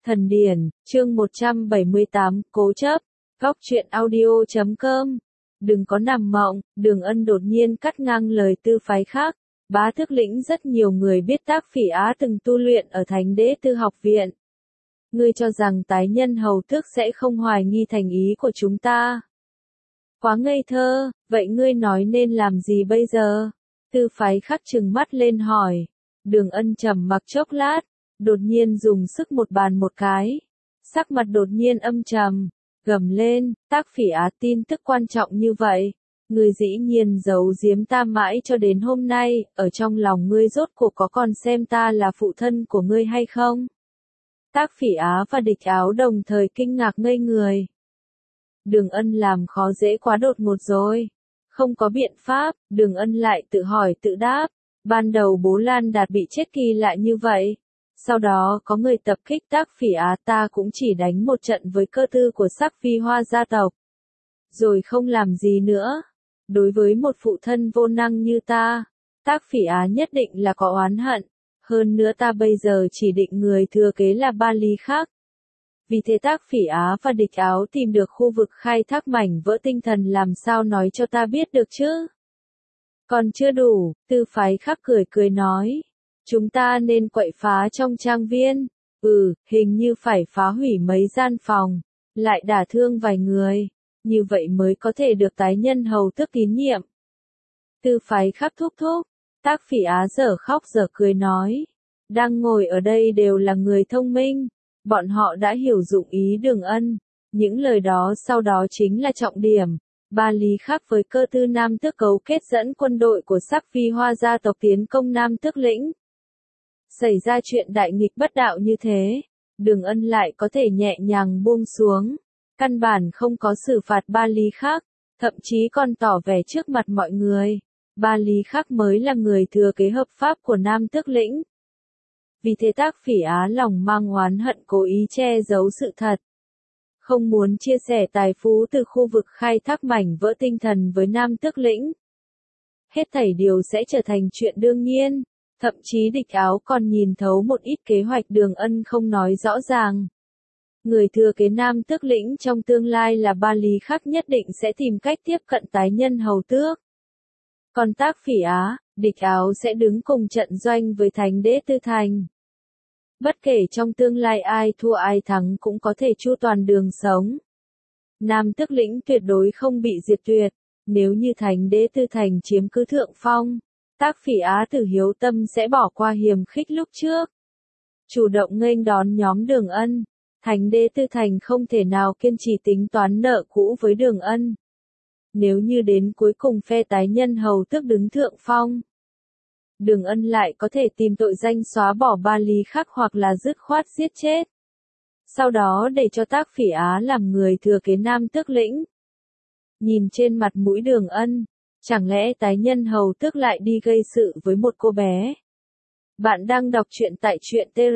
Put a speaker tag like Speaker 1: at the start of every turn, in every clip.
Speaker 1: Thần điển, chương 178, cố chấp, góc truyện audio.com. Đừng có nằm mộng, Đường Ân đột nhiên cắt ngang lời Tư Phái khác. Bá Thức Lĩnh rất nhiều người biết Tác Phỉ Á từng tu luyện ở Thánh Đế Tư Học Viện. Ngươi cho rằng tái nhân hầu tước sẽ không hoài nghi thành ý của chúng ta? Quá ngây thơ, vậy ngươi nói nên làm gì bây giờ? Tư Phái khắc trừng mắt lên hỏi. Đường Ân trầm mặc chốc lát, đột nhiên dùng sức một bàn một cái. Sắc mặt đột nhiên âm trầm, gầm lên, Tác Phỉ Á, tin tức quan trọng như vậy. Ngươi dĩ nhiên giấu giếm ta mãi cho đến hôm nay, ở trong lòng ngươi rốt cuộc có còn xem ta là phụ thân của ngươi hay không? Tác Phỉ Á và Địch Áo đồng thời kinh ngạc ngây người. Đường Ân làm khó dễ quá đột ngột rồi. Không có biện pháp, Đường Ân lại tự hỏi tự đáp. Ban đầu bố Lan Đạt bị chết kỳ lạ như vậy. Sau đó có người tập kích Tác Phỉ Á, ta cũng chỉ đánh một trận với cơ tư của Sắc Phi Hoa gia tộc. Rồi không làm gì nữa. Đối với một phụ thân vô năng như ta, Tác Phỉ Á nhất định là có oán hận. Hơn nữa ta bây giờ chỉ định người thừa kế là Ba Lý Khác. Vì thế Tác Phỉ Á và Địch Áo tìm được khu vực khai thác mảnh vỡ tinh thần, làm sao nói cho ta biết được chứ? Còn chưa đủ, Tư Phái Khắc cười cười nói. Chúng ta nên quậy phá trong trang viên. Hình như phải phá hủy mấy gian phòng, lại đả thương vài người. Như vậy mới có thể được tái nhân hầu tước tín nhiệm. Tư Phái Khắc thúc thúc. Tác Phỉ Á dở khóc dở cười nói. Đang ngồi ở đây đều là người thông minh. Bọn họ đã hiểu dụng ý Đường Ân. Những lời đó sau đó chính là trọng điểm. Ba Lý Khác với cơ tư Nam Tước cấu kết dẫn quân đội của Sắc Phi Hoa gia tộc tiến công Nam Tước lĩnh. Xảy ra chuyện đại nghịch bất đạo như thế, Đường Ân lại có thể nhẹ nhàng buông xuống. Căn bản không có xử phạt Ba Lý Khác, thậm chí còn tỏ vẻ trước mặt mọi người. Ba Lý Khác mới là người thừa kế hợp pháp của Nam Tước lĩnh. Vì thế Tác Phỉ Á lòng mang oán hận cố ý che giấu sự thật. Không muốn chia sẻ tài phú từ khu vực khai thác mảnh vỡ tinh thần với Nam Tước lĩnh. Hết thảy điều sẽ trở thành chuyện đương nhiên. Thậm chí Địch Áo còn nhìn thấu một ít kế hoạch Đường Ân không nói rõ ràng. Người thừa kế Nam Tước lĩnh trong tương lai là Ba Lý Khác nhất định sẽ tìm cách tiếp cận tái nhân hầu tước. Còn Tác Phỉ Á, Địch Áo sẽ đứng cùng trận doanh với Thánh Đế Tư Thành. Bất kể trong tương lai ai thua ai thắng cũng có thể chu toàn đường sống. Nam Tước lĩnh tuyệt đối không bị diệt tuyệt. Nếu như Thánh Đế Tư Thành chiếm cứ thượng phong, Tác Phỉ Á Tử hiếu tâm sẽ bỏ qua hiềm khích lúc trước. Chủ động nghênh đón nhóm Đường Ân. Thánh Đế Tư Thành không thể nào kiên trì tính toán nợ cũ với Đường Ân. Nếu như đến cuối cùng phe tái nhân hầu tước đứng thượng phong, Đường Ân lại có thể tìm tội danh xóa bỏ Ba Lý Khác hoặc là dứt khoát giết chết. Sau đó để cho Tác Phỉ Á làm người thừa kế Nam Tước lĩnh. Nhìn trên mặt mũi Đường Ân, chẳng lẽ tái nhân hầu tước lại đi gây sự với một cô bé? Bạn đang đọc truyện tại truyện TR.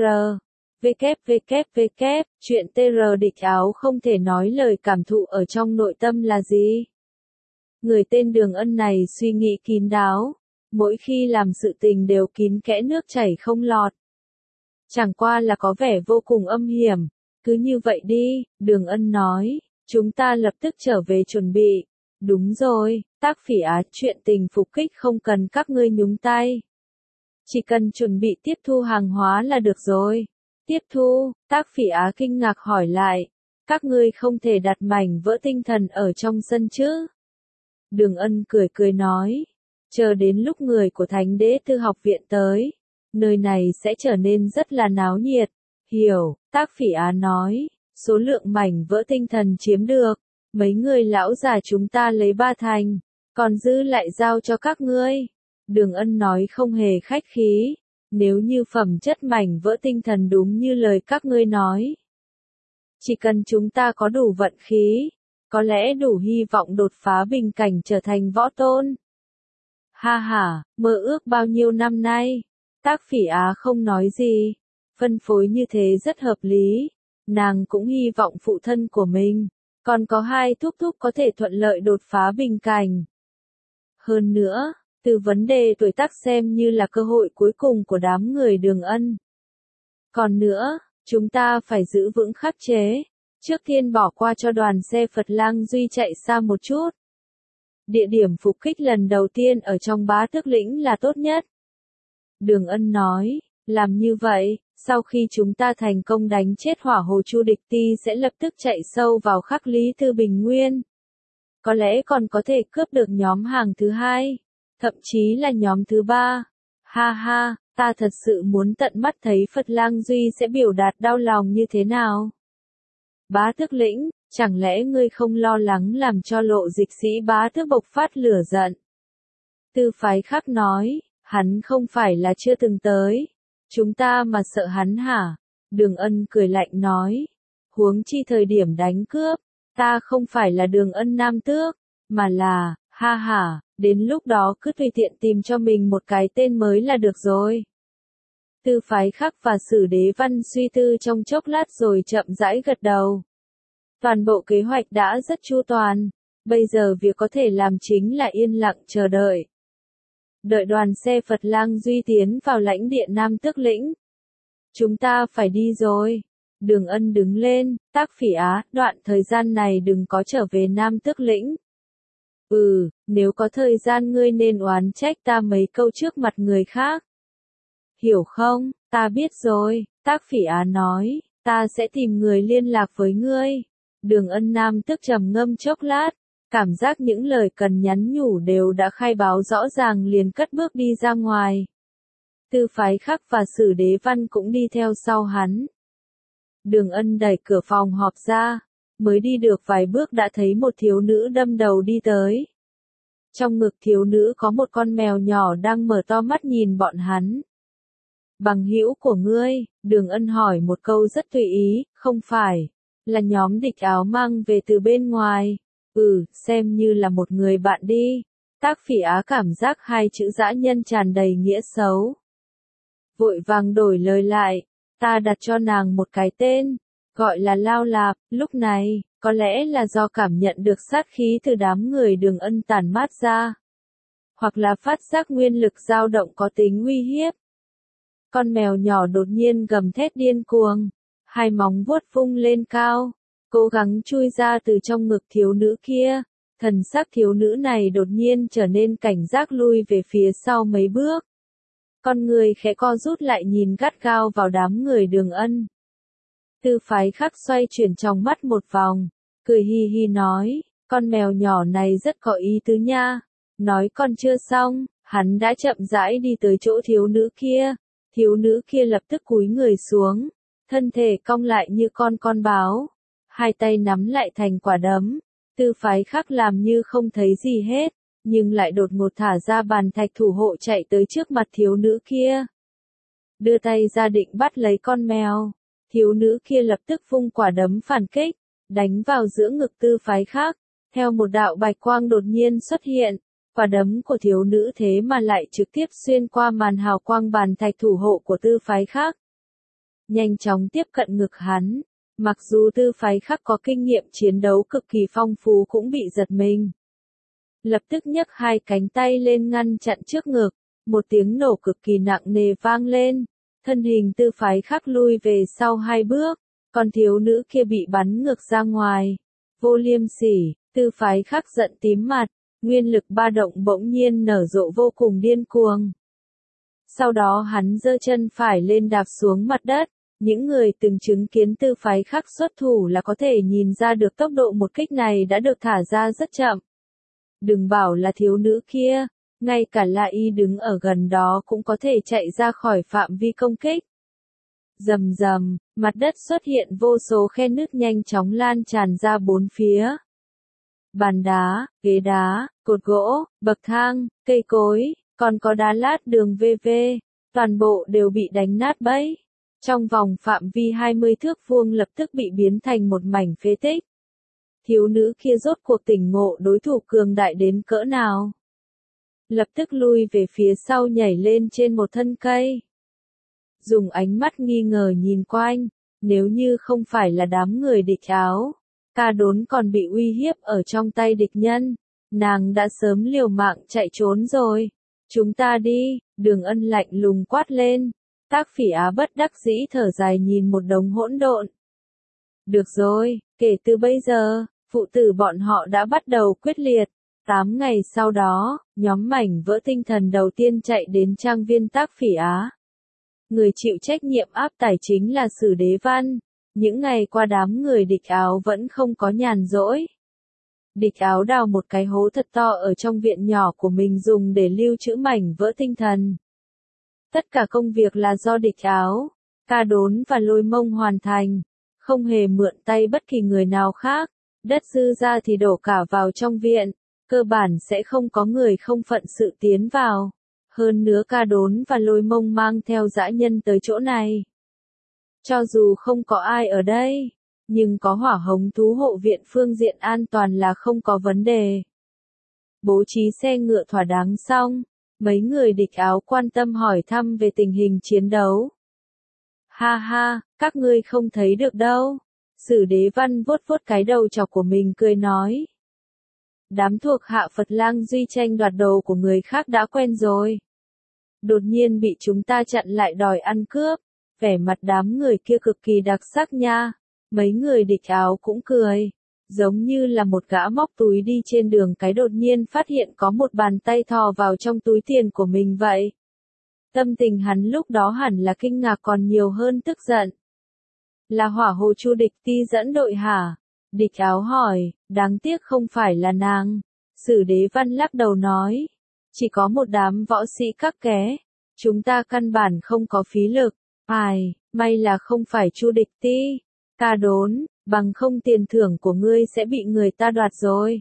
Speaker 1: Truyện TR. Địch Áo không thể nói lời cảm thụ ở trong nội tâm là gì. Người tên Đường Ân này suy nghĩ kín đáo. Mỗi khi làm sự tình đều kín kẽ nước chảy không lọt. Chẳng qua là có vẻ vô cùng âm hiểm. Cứ như vậy đi, Đường Ân nói. Chúng ta lập tức trở về chuẩn bị. Đúng rồi, Tác Phỉ Á, chuyện tình phục kích không cần các ngươi nhúng tay. Chỉ cần chuẩn bị tiếp thu hàng hóa là được rồi. Tiếp thu, Tác Phỉ Á kinh ngạc hỏi lại. Các ngươi không thể đặt mảnh vỡ tinh thần ở trong sân chứ? Đường Ân cười cười nói. Chờ đến lúc người của Thánh Đế Tư Học Viện tới, nơi này sẽ trở nên rất là náo nhiệt. Hiểu, Tác Phỉ Á nói. Số lượng mảnh vỡ tinh thần chiếm được, mấy người lão già chúng ta lấy 3 thành, còn dư lại giao cho các ngươi. Đường Ân nói không hề khách khí. Nếu như phẩm chất mảnh vỡ tinh thần đúng như lời các ngươi nói, chỉ cần chúng ta có đủ vận khí, có lẽ đủ hy vọng đột phá bình cảnh trở thành võ tôn. Ha ha, mơ ước bao nhiêu năm nay. Tác Phỉ Á không nói gì. Phân phối như thế rất hợp lý. Nàng cũng hy vọng phụ thân của mình, còn có 2 thúc thúc có thể thuận lợi đột phá bình cảnh. Hơn nữa, từ vấn đề tuổi tác xem như là cơ hội cuối cùng của đám người Đường Ân. Còn nữa, Chúng ta phải giữ vững khắc chế. Trước tiên bỏ qua cho đoàn xe Phật Lang Duy chạy xa một chút. Địa điểm phục kích lần đầu tiên ở trong Bá Tước Lĩnh là tốt nhất. Đường Ân nói, làm như vậy, sau khi chúng ta thành công đánh chết Hỏa Hồ Chu địch ti sẽ lập tức chạy sâu vào Khắc Lý Tư Bình Nguyên. Có lẽ còn có thể cướp được nhóm hàng thứ hai, thậm chí là nhóm thứ ba. Ha ha, ta thật sự muốn tận mắt thấy Phật Lang Duy sẽ biểu đạt đau lòng như thế nào. Bá Tước Lĩnh, chẳng lẽ ngươi không lo lắng làm cho Lộ Dịch Sĩ Bá Tước bộc phát lửa giận? Tư Phái Khắc nói, hắn không phải là chưa từng tới. Chúng ta mà sợ hắn hả? Đường Ân cười lạnh nói. Huống chi thời điểm đánh cướp, ta không phải là Đường Ân Nam Tước, mà là, ha ha, đến lúc đó cứ tùy tiện tìm cho mình một cái tên mới là được rồi. Tư Phái Khắc và Sử Đế Văn suy tư trong chốc lát rồi chậm rãi gật đầu. Toàn bộ kế hoạch đã rất chu toàn, bây giờ việc có thể làm chính là yên lặng chờ đợi. Đợi đoàn xe Phật Lang Duy tiến vào lãnh địa Nam Tước Lĩnh. Chúng ta phải đi rồi. Đường Ân đứng lên, Tác Phỉ Á, đoạn thời gian này đừng có trở về Nam Tước Lĩnh. Nếu có thời gian ngươi nên oán trách ta mấy câu trước mặt người khác. Hiểu không, ta biết rồi, Tác Phỉ Á nói, ta sẽ tìm người liên lạc với ngươi. Đường Ân Nam Tước trầm ngâm chốc lát, cảm giác những lời cần nhắn nhủ đều đã khai báo rõ ràng liền cất bước đi ra ngoài. Tư Phái Khắc và Sử Đế Văn cũng đi theo sau hắn. Đường Ân đẩy cửa phòng họp ra, mới đi được vài bước đã thấy một thiếu nữ đâm đầu đi tới. Trong ngực thiếu nữ có một con mèo nhỏ đang mở to mắt nhìn bọn hắn. Bằng hữu của ngươi, Đường Ân hỏi một câu rất tùy ý, không phải, là nhóm địch áo mang về từ bên ngoài. Xem như là một người bạn đi. Tác Phỉ Á cảm giác hai chữ dã nhân tràn đầy nghĩa xấu. Vội vàng đổi lời lại, ta đặt cho nàng một cái tên, gọi là Lao Lạp. Lúc này, có lẽ là do cảm nhận được sát khí từ đám người Đường Ân tản mát ra, hoặc là phát giác nguyên lực dao động có tính uy hiếp. Con mèo nhỏ đột nhiên gầm thét điên cuồng, hai móng vuốt vung lên cao, cố gắng chui ra từ trong ngực thiếu nữ kia. Thần sắc thiếu nữ này đột nhiên trở nên cảnh giác lui về phía sau mấy bước. Con người khẽ co rút lại nhìn gắt gao vào đám người Đường Ân. Tư Phái Khắc xoay chuyển trong mắt một vòng, cười hi hi nói, con mèo nhỏ này rất có ý tứ nha. Nói còn chưa xong, hắn đã chậm rãi đi tới chỗ thiếu nữ kia. Thiếu nữ kia lập tức cúi người xuống, thân thể cong lại như con báo, hai tay nắm lại thành quả đấm. Tư Phái Khắc làm như không thấy gì hết, nhưng lại đột ngột thả ra bàn thạch thủ hộ chạy tới trước mặt thiếu nữ kia. Đưa tay ra định bắt lấy con mèo, thiếu nữ kia lập tức vung quả đấm phản kích, đánh vào giữa ngực Tư Phái Khắc. Theo một đạo bạch quang đột nhiên xuất hiện, quả đấm của thiếu nữ thế mà lại trực tiếp xuyên qua màn hào quang bàn thạch thủ hộ của Tư Phái Khắc. Nhanh chóng tiếp cận ngực hắn. Mặc dù Tư Phái Khắc có kinh nghiệm chiến đấu cực kỳ phong phú cũng bị giật mình. Lập tức nhấc hai cánh tay lên ngăn chặn trước ngực, một tiếng nổ cực kỳ nặng nề vang lên, thân hình Tư Phái Khắc lui về sau hai bước, còn thiếu nữ kia bị bắn ngược ra ngoài. Vô liêm sỉ, Tư Phái Khắc giận tím mặt, nguyên lực ba động bỗng nhiên nở rộ vô cùng điên cuồng. Sau đó hắn giơ chân phải lên đạp xuống mặt đất. Những người từng chứng kiến Tư Phái Khắc xuất thủ là có thể nhìn ra được tốc độ một kích này đã được thả ra rất chậm. Đừng bảo là thiếu nữ kia, ngay cả La Y đứng ở gần đó cũng có thể chạy ra khỏi phạm vi công kích. Rầm rầm, mặt đất xuất hiện vô số khe nứt nhanh chóng lan tràn ra bốn phía. Bàn đá, ghế đá, cột gỗ, bậc thang, cây cối, còn có đá lát đường VV, toàn bộ đều bị đánh nát bấy. Trong vòng phạm vi 20 thước vuông lập tức bị biến thành một mảnh phế tích. Thiếu nữ kia rốt cuộc tỉnh ngộ đối thủ cường đại đến cỡ nào. Lập tức lui về phía sau nhảy lên trên một thân cây. Dùng ánh mắt nghi ngờ nhìn quanh, nếu như không phải là đám người địch áo, Ca Đốn còn bị uy hiếp ở trong tay địch nhân, nàng đã sớm liều mạng chạy trốn rồi. Chúng ta đi, Đường Ân lạnh lùng quát lên. Tác Phỉ Á bất đắc dĩ thở dài nhìn một đống hỗn độn. Được rồi, kể từ bây giờ, phụ tử bọn họ đã bắt đầu quyết liệt. 8 ngày sau đó, nhóm mảnh vỡ tinh thần đầu tiên chạy đến trang viên Tác Phỉ Á. Người chịu trách nhiệm áp tải chính là Sử Đế Văn. Những ngày qua đám người Địch Áo vẫn không có nhàn rỗi. Địch Áo đào một cái hố thật to ở trong viện nhỏ của mình dùng để lưu trữ mảnh vỡ tinh thần. Tất cả công việc là do Địch Áo, Ca Đốn và Lôi Mông hoàn thành, không hề mượn tay bất kỳ người nào khác. Đất dư ra thì đổ cả vào trong viện, cơ bản sẽ không có người không phận sự tiến vào. Hơn nữa Ca Đốn và Lôi Mông mang theo dã nhân tới chỗ này. Cho dù không có ai ở đây, nhưng có hỏa hồng thú hộ viện phương diện an toàn là không có vấn đề. Bố trí xe ngựa thỏa đáng xong, mấy người Địch Áo quan tâm hỏi thăm về tình hình chiến đấu. Ha ha, các ngươi không thấy được đâu. Sử Đế Văn vuốt vuốt cái đầu trọc của mình cười nói. Đám thuộc hạ Phật Lang Duy tranh đoạt đồ của người khác đã quen rồi. Đột nhiên bị chúng ta chặn lại đòi ăn cướp, vẻ mặt đám người kia cực kỳ đặc sắc nha. Mấy người Địch Áo cũng cười, giống như là một gã móc túi đi trên đường cái đột nhiên phát hiện có một bàn tay thò vào trong túi tiền của mình vậy. Tâm tình hắn lúc đó hẳn là kinh ngạc còn nhiều hơn tức giận. Là Hỏa Hồ Chu Địch Ti dẫn đội hả? Địch Áo hỏi, đáng tiếc không phải là nàng. Sử Đế Văn lắc đầu nói, chỉ có một đám võ sĩ các ké, chúng ta căn bản không có phí lực. Ai, may là không phải Chu Địch Ti, Ca Đốn, bằng không tiền thưởng của ngươi sẽ bị người ta đoạt rồi.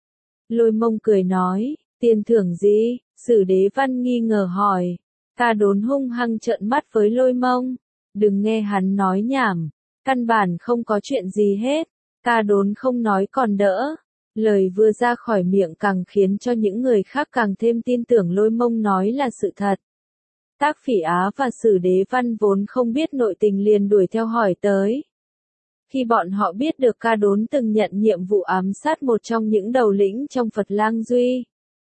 Speaker 1: Lôi Mông cười nói, tiền thưởng gì? Sử Đế Văn nghi ngờ hỏi. Ca Đốn hung hăng trợn mắt với Lôi Mông, đừng nghe hắn nói nhảm, căn bản không có chuyện gì hết. Ca Đốn không nói còn đỡ, lời vừa ra khỏi miệng càng khiến cho những người khác càng thêm tin tưởng Lôi Mông nói là sự thật. Tác Phỉ Á và Sử Đế Văn vốn không biết nội tình liền đuổi theo hỏi tới. Khi bọn họ biết được Ca Đốn từng nhận nhiệm vụ ám sát một trong những đầu lĩnh trong Phật Lang Duy,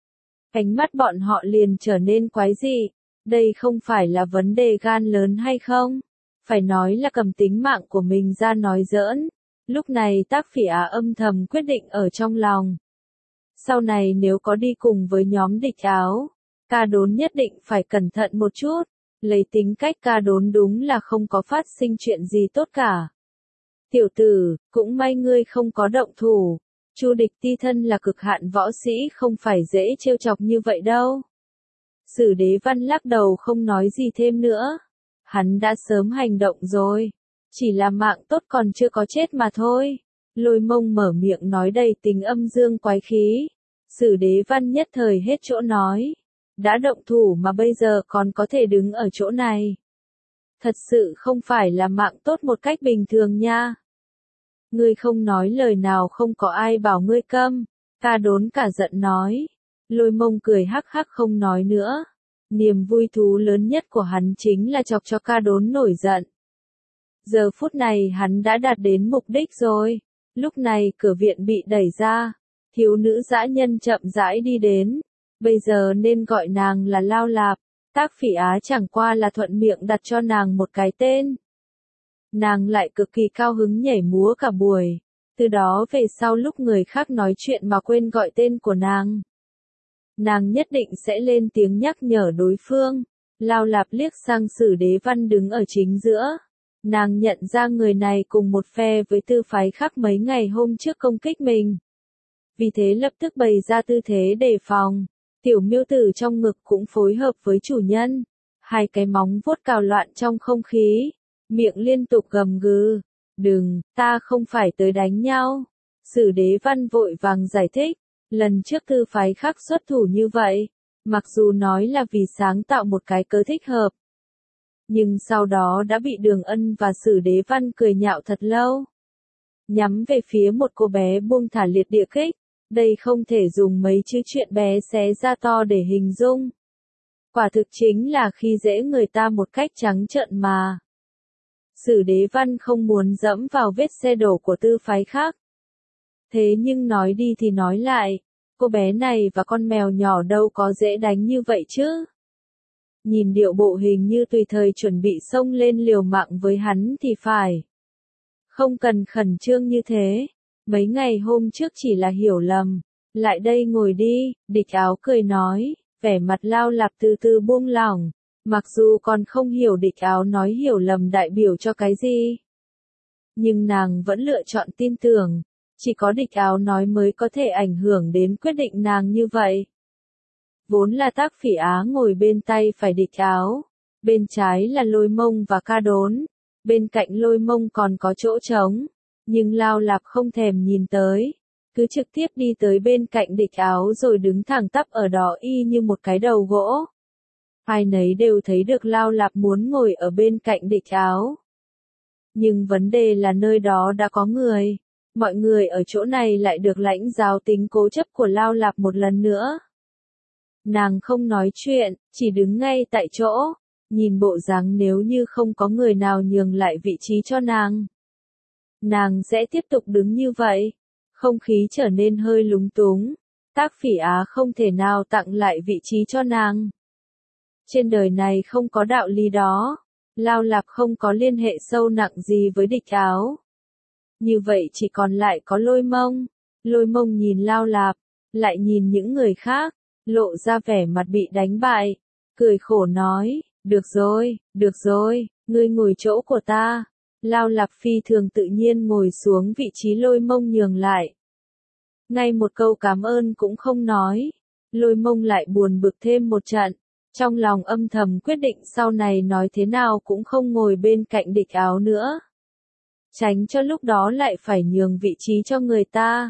Speaker 1: ánh mắt bọn họ liền trở nên quái dị. Đây không phải là vấn đề gan lớn hay không? Phải nói là cầm tính mạng của mình ra nói giỡn. Lúc này Tác Phỉ Á âm thầm quyết định ở trong lòng. Sau này nếu có đi cùng với nhóm Địch Áo, Ca Đốn nhất định phải cẩn thận một chút. Lấy tính cách Ca Đốn đúng là không có phát sinh chuyện gì tốt cả. Tiểu tử, cũng may ngươi không có động thủ. Chu Địch Ti thân là cực hạn võ sĩ không phải dễ trêu chọc như vậy đâu. Sử Đế Văn lắc đầu không nói gì thêm nữa. Hắn đã sớm hành động rồi. Chỉ là mạng tốt còn chưa có chết mà thôi. Lôi Mông mở miệng nói đầy tính âm dương quái khí. Sử Đế Văn nhất thời hết chỗ nói. Đã động thủ mà bây giờ còn có thể đứng ở chỗ này. Thật sự không phải là mạng tốt một cách bình thường nha. Ngươi không nói lời nào không có ai bảo ngươi câm. Ca Đốn cả giận nói. Lôi Mông cười hắc hắc không nói nữa. Niềm vui thú lớn nhất của hắn chính là chọc cho Ca Đốn nổi giận. Giờ phút này hắn đã đạt đến mục đích rồi. Lúc này cửa viện bị đẩy ra. Thiếu nữ dã nhân chậm rãi đi đến. Bây giờ nên gọi nàng là Lao Lạp. Tác Phỉ Á chẳng qua là thuận miệng đặt cho nàng một cái tên. Nàng lại cực kỳ cao hứng nhảy múa cả buổi. Từ đó về sau lúc người khác nói chuyện mà quên gọi tên của nàng, nàng nhất định sẽ lên tiếng nhắc nhở đối phương. Lao Lạp liếc sang Sử Đế Văn đứng ở chính giữa. Nàng nhận ra người này cùng một phe với tư phái khác mấy ngày hôm trước công kích mình. Vì thế lập tức bày ra tư thế đề phòng. Tiểu miêu tử trong ngực cũng phối hợp với chủ nhân. Hai cái móng vuốt cào loạn trong không khí. Miệng liên tục gầm gừ. Đừng, ta không phải tới đánh nhau. Sử Đế Văn vội vàng giải thích. Lần trước tư phái khác xuất thủ như vậy. Mặc dù nói là vì sáng tạo một cái cớ thích hợp. Nhưng sau đó đã bị Đường Ân và Sử Đế Văn cười nhạo thật lâu. Nhắm về phía một cô bé buông thả liệt địa kích. Đây không thể dùng mấy chữ chuyện bé xé ra to để hình dung. Quả thực chính là khi dễ người ta một cách trắng trợn mà. Sử Đế Văn không muốn dẫm vào vết xe đổ của tư phái khác. Thế nhưng nói đi thì nói lại, cô bé này và con mèo nhỏ đâu có dễ đánh như vậy chứ. nhìn điệu bộ hình như tùy thời chuẩn bị xông lên liều mạng với hắn thì phải. Không cần khẩn trương như thế, mấy ngày hôm trước chỉ là hiểu lầm, lại đây ngồi đi, Địch Áo cười nói, vẻ mặt Lao Lạp từ từ buông lỏng, mặc dù còn không hiểu Địch Áo nói hiểu lầm đại biểu cho cái gì. Nhưng nàng vẫn lựa chọn tin tưởng, chỉ có Địch Áo nói mới có thể ảnh hưởng đến quyết định nàng như vậy. Vốn là Tác Phỉ Á ngồi bên tay phải Địch Áo, bên trái là Lôi Mông và Ca Đốn, bên cạnh Lôi Mông còn có chỗ trống, nhưng Lao Lạp không thèm nhìn tới, cứ trực tiếp đi tới bên cạnh Địch Áo rồi đứng thẳng tắp ở đó y như một cái đầu gỗ. Ai nấy đều thấy được Lao Lạp muốn ngồi ở bên cạnh Địch Áo. Nhưng vấn đề là nơi đó đã có người, mọi người ở chỗ này lại được lãnh giáo tính cố chấp của Lao Lạp một lần nữa. Nàng không nói chuyện, chỉ đứng ngay tại chỗ, nhìn bộ dáng nếu như không có người nào nhường lại vị trí cho nàng. Nàng sẽ tiếp tục đứng như vậy. Không khí trở nên hơi lúng túng. Tác Phỉ Á không thể nào tặng lại vị trí cho nàng. Trên đời này không có đạo lý đó. Lao Lạp không có liên hệ sâu nặng gì với Địch Áo. Như vậy chỉ còn lại có Lôi Mông. Lôi Mông nhìn Lao Lạp, lại nhìn những người khác, lộ ra vẻ mặt bị đánh bại, cười khổ nói, được rồi, ngươi ngồi chỗ của ta. Lao Lạp phi thường tự nhiên ngồi xuống vị trí Lôi Mông nhường lại. Ngay một câu cảm ơn cũng không nói, Lôi Mông lại buồn bực thêm một trận, trong lòng âm thầm quyết định sau này nói thế nào cũng không ngồi bên cạnh Địch Áo nữa. Tránh cho lúc đó lại phải nhường vị trí cho người ta.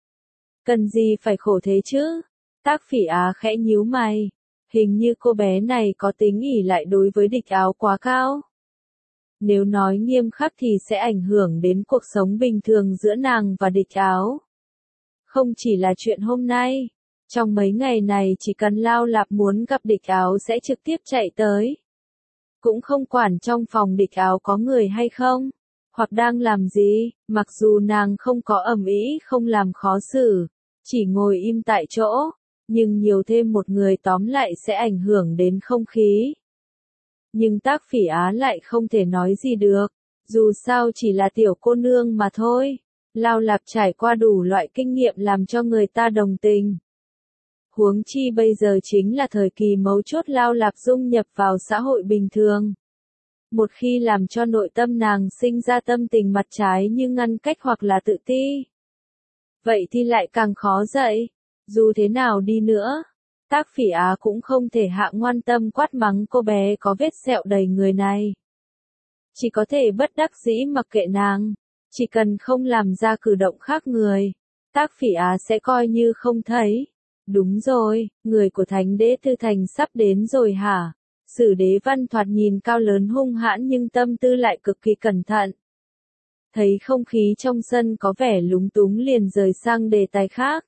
Speaker 1: Cần gì phải khổ thế chứ? Tác Phỉ Á khẽ nhíu mày, hình như cô bé này có tính ỷ lại đối với Địch Áo quá cao. Nếu nói nghiêm khắc thì sẽ ảnh hưởng đến cuộc sống bình thường giữa nàng và Địch Áo. Không chỉ là chuyện hôm nay, trong mấy ngày này chỉ cần Lao Lạp muốn gặp Địch Áo sẽ trực tiếp chạy tới. Cũng không quản trong phòng Địch Áo có người hay không, hoặc đang làm gì, mặc dù nàng không có ầm ĩ không làm khó xử, chỉ ngồi im tại chỗ, nhưng nhiều thêm một người tóm lại sẽ ảnh hưởng đến không khí. Nhưng Tác Phỉ Á lại không thể nói gì được, dù sao chỉ là tiểu cô nương mà thôi. Lao Lạp trải qua đủ loại kinh nghiệm làm cho người ta đồng tình. Huống chi bây giờ chính là thời kỳ mấu chốt Lao Lạp dung nhập vào xã hội bình thường. Một khi làm cho nội tâm nàng sinh ra tâm tình mặt trái như ngăn cách hoặc là tự ti, vậy thì lại càng khó dậy. Dù thế nào đi nữa, Tác Phỉ Á cũng không thể hạ ngoan tâm quát mắng cô bé có vết sẹo đầy người này. Chỉ có thể bất đắc dĩ mặc kệ nàng, chỉ cần không làm ra cử động khác người, Tác Phỉ Á sẽ coi như không thấy. Đúng rồi, người của Thánh Đế Tư Thành sắp đến rồi hả? Sử Đế Văn thoạt nhìn cao lớn hung hãn nhưng tâm tư lại cực kỳ cẩn thận. Thấy không khí trong sân có vẻ lúng túng liền rời sang đề tài khác.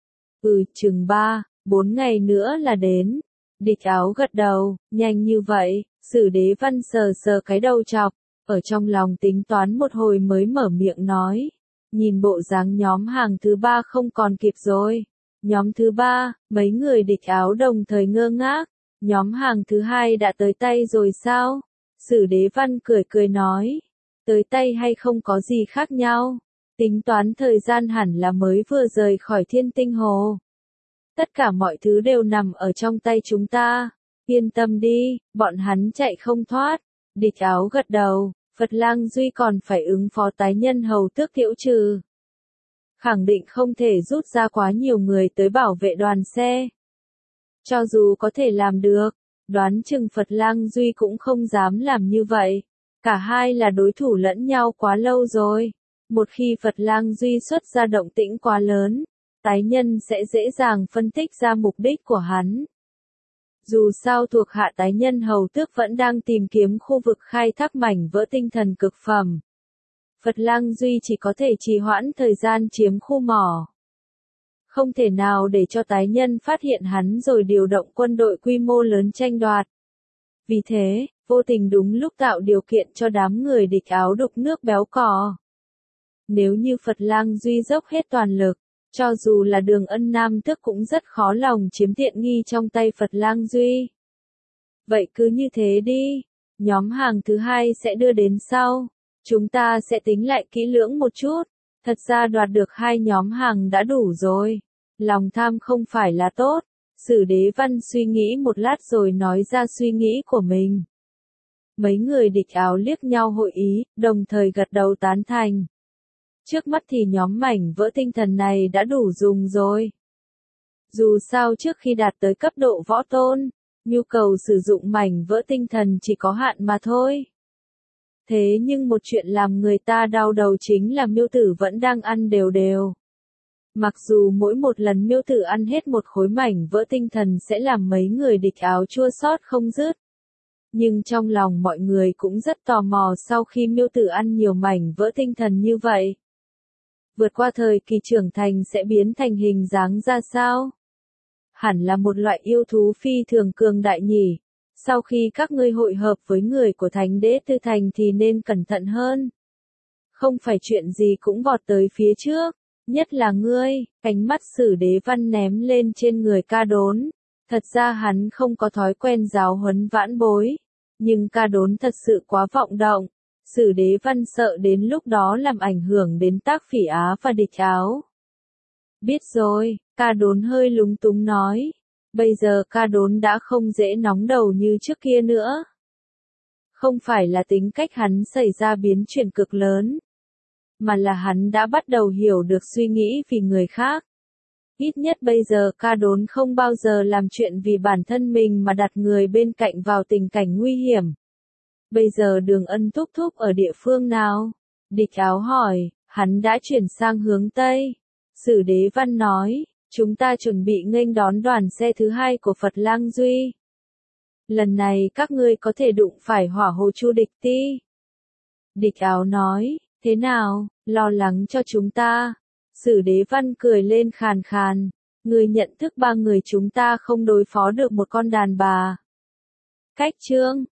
Speaker 1: Chừng 3-4 ngày nữa là đến. Địch Áo gật đầu, nhanh như vậy, Sử Đế Văn sờ sờ cái đầu chọc, ở trong lòng tính toán một hồi mới mở miệng nói. Nhìn bộ dáng nhóm hàng thứ 3 không còn kịp rồi. Nhóm thứ 3, mấy người Địch Áo đồng thời ngơ ngác. Nhóm hàng thứ 2 đã tới tay rồi sao? Sử Đế Văn cười cười nói. Tới tay hay không có gì khác nhau. Tính toán thời gian hẳn là mới vừa rời khỏi Thiên Tinh Hồ. Tất cả mọi thứ đều nằm ở trong tay chúng ta. Yên tâm đi, bọn hắn chạy không thoát. Địch Áo gật đầu, Phật Lang Duy còn phải ứng phó tái nhân hầu tước Thiễu Trừ. Khẳng định không thể rút ra quá nhiều người tới bảo vệ đoàn xe. Cho dù có thể làm được, đoán chừng Phật Lang Duy cũng không dám làm như vậy. Cả hai là đối thủ lẫn nhau quá lâu rồi. Một khi Phật Lang Duy xuất ra động tĩnh quá lớn, tái nhân sẽ dễ dàng phân tích ra mục đích của hắn. Dù sao thuộc hạ tái nhân hầu tước vẫn đang tìm kiếm khu vực khai thác mảnh vỡ tinh thần cực phẩm. Phật Lang Duy chỉ có thể trì hoãn thời gian chiếm khu mỏ. Không thể nào để cho tái nhân phát hiện hắn rồi điều động quân đội quy mô lớn tranh đoạt. Vì thế, vô tình đúng lúc tạo điều kiện cho đám người Địch Áo đục nước béo cò. Nếu như Phật Lang Duy dốc hết toàn lực, cho dù là Đường Ân Nam Tước cũng rất khó lòng chiếm tiện nghi trong tay Phật Lang Duy. Vậy cứ như thế đi. Nhóm hàng thứ hai sẽ đưa đến sau. Chúng ta sẽ tính lại kỹ lưỡng một chút. Thật ra đoạt được 2 nhóm hàng đã đủ rồi. Lòng tham không phải là tốt. Sử Đế Văn suy nghĩ một lát rồi nói ra suy nghĩ của mình. Mấy người địch áo liếc nhau hội ý, đồng thời gật đầu tán thành. Trước mắt thì nhóm mảnh vỡ tinh thần này đã đủ dùng rồi. Dù sao trước khi đạt tới cấp độ võ tôn, nhu cầu sử dụng mảnh vỡ tinh thần chỉ có hạn mà thôi. Thế nhưng một chuyện làm người ta đau đầu chính là Miêu Tử vẫn đang ăn đều đều. Mặc dù mỗi một lần Miêu Tử ăn hết một khối mảnh vỡ tinh thần sẽ làm mấy người địch áo chua xót không dứt. Nhưng trong lòng mọi người cũng rất tò mò sau khi Miêu Tử ăn nhiều mảnh vỡ tinh thần như vậy. Vượt qua thời kỳ trưởng thành sẽ biến thành hình dáng ra sao? Hẳn là một loại yêu thú phi thường cường đại nhỉ. Sau khi các ngươi hội hợp với người của Thánh Đế Tư Thành thì nên cẩn thận hơn. Không phải chuyện gì cũng vọt tới phía trước. Nhất là ngươi, ánh mắt Sử Đế Văn ném lên trên người Ca Đốn. Thật ra hắn không có thói quen giáo huấn vãn bối. Nhưng Ca Đốn thật sự quá vọng động. Sử Đế Văn sợ đến lúc đó làm ảnh hưởng đến Tác Phỉ Á và địch áo. Biết rồi, Ca Đốn hơi lúng túng nói. Bây giờ Ca Đốn đã không dễ nóng đầu như trước kia nữa. Không phải là tính cách hắn xảy ra biến chuyển cực lớn, mà là hắn đã bắt đầu hiểu được suy nghĩ vì người khác. Ít nhất bây giờ Ca Đốn không bao giờ làm chuyện vì bản thân mình mà đặt người bên cạnh vào tình cảnh nguy hiểm. Bây giờ Đường Ân thúc thúc ở địa phương nào? Địch áo hỏi, hắn đã chuyển sang hướng Tây. Sử Đế Văn nói, chúng ta chuẩn bị nghênh đón đoàn xe thứ 2 của Phật Lang Duy. Lần này các ngươi có thể đụng phải hỏa hồ Chu Địch Ti. Địch áo nói, thế nào, lo lắng cho chúng ta. Sử Đế Văn cười lên khàn khàn, ngươi nhận thức 3 người chúng ta không đối phó được một con đàn bà. Cách chương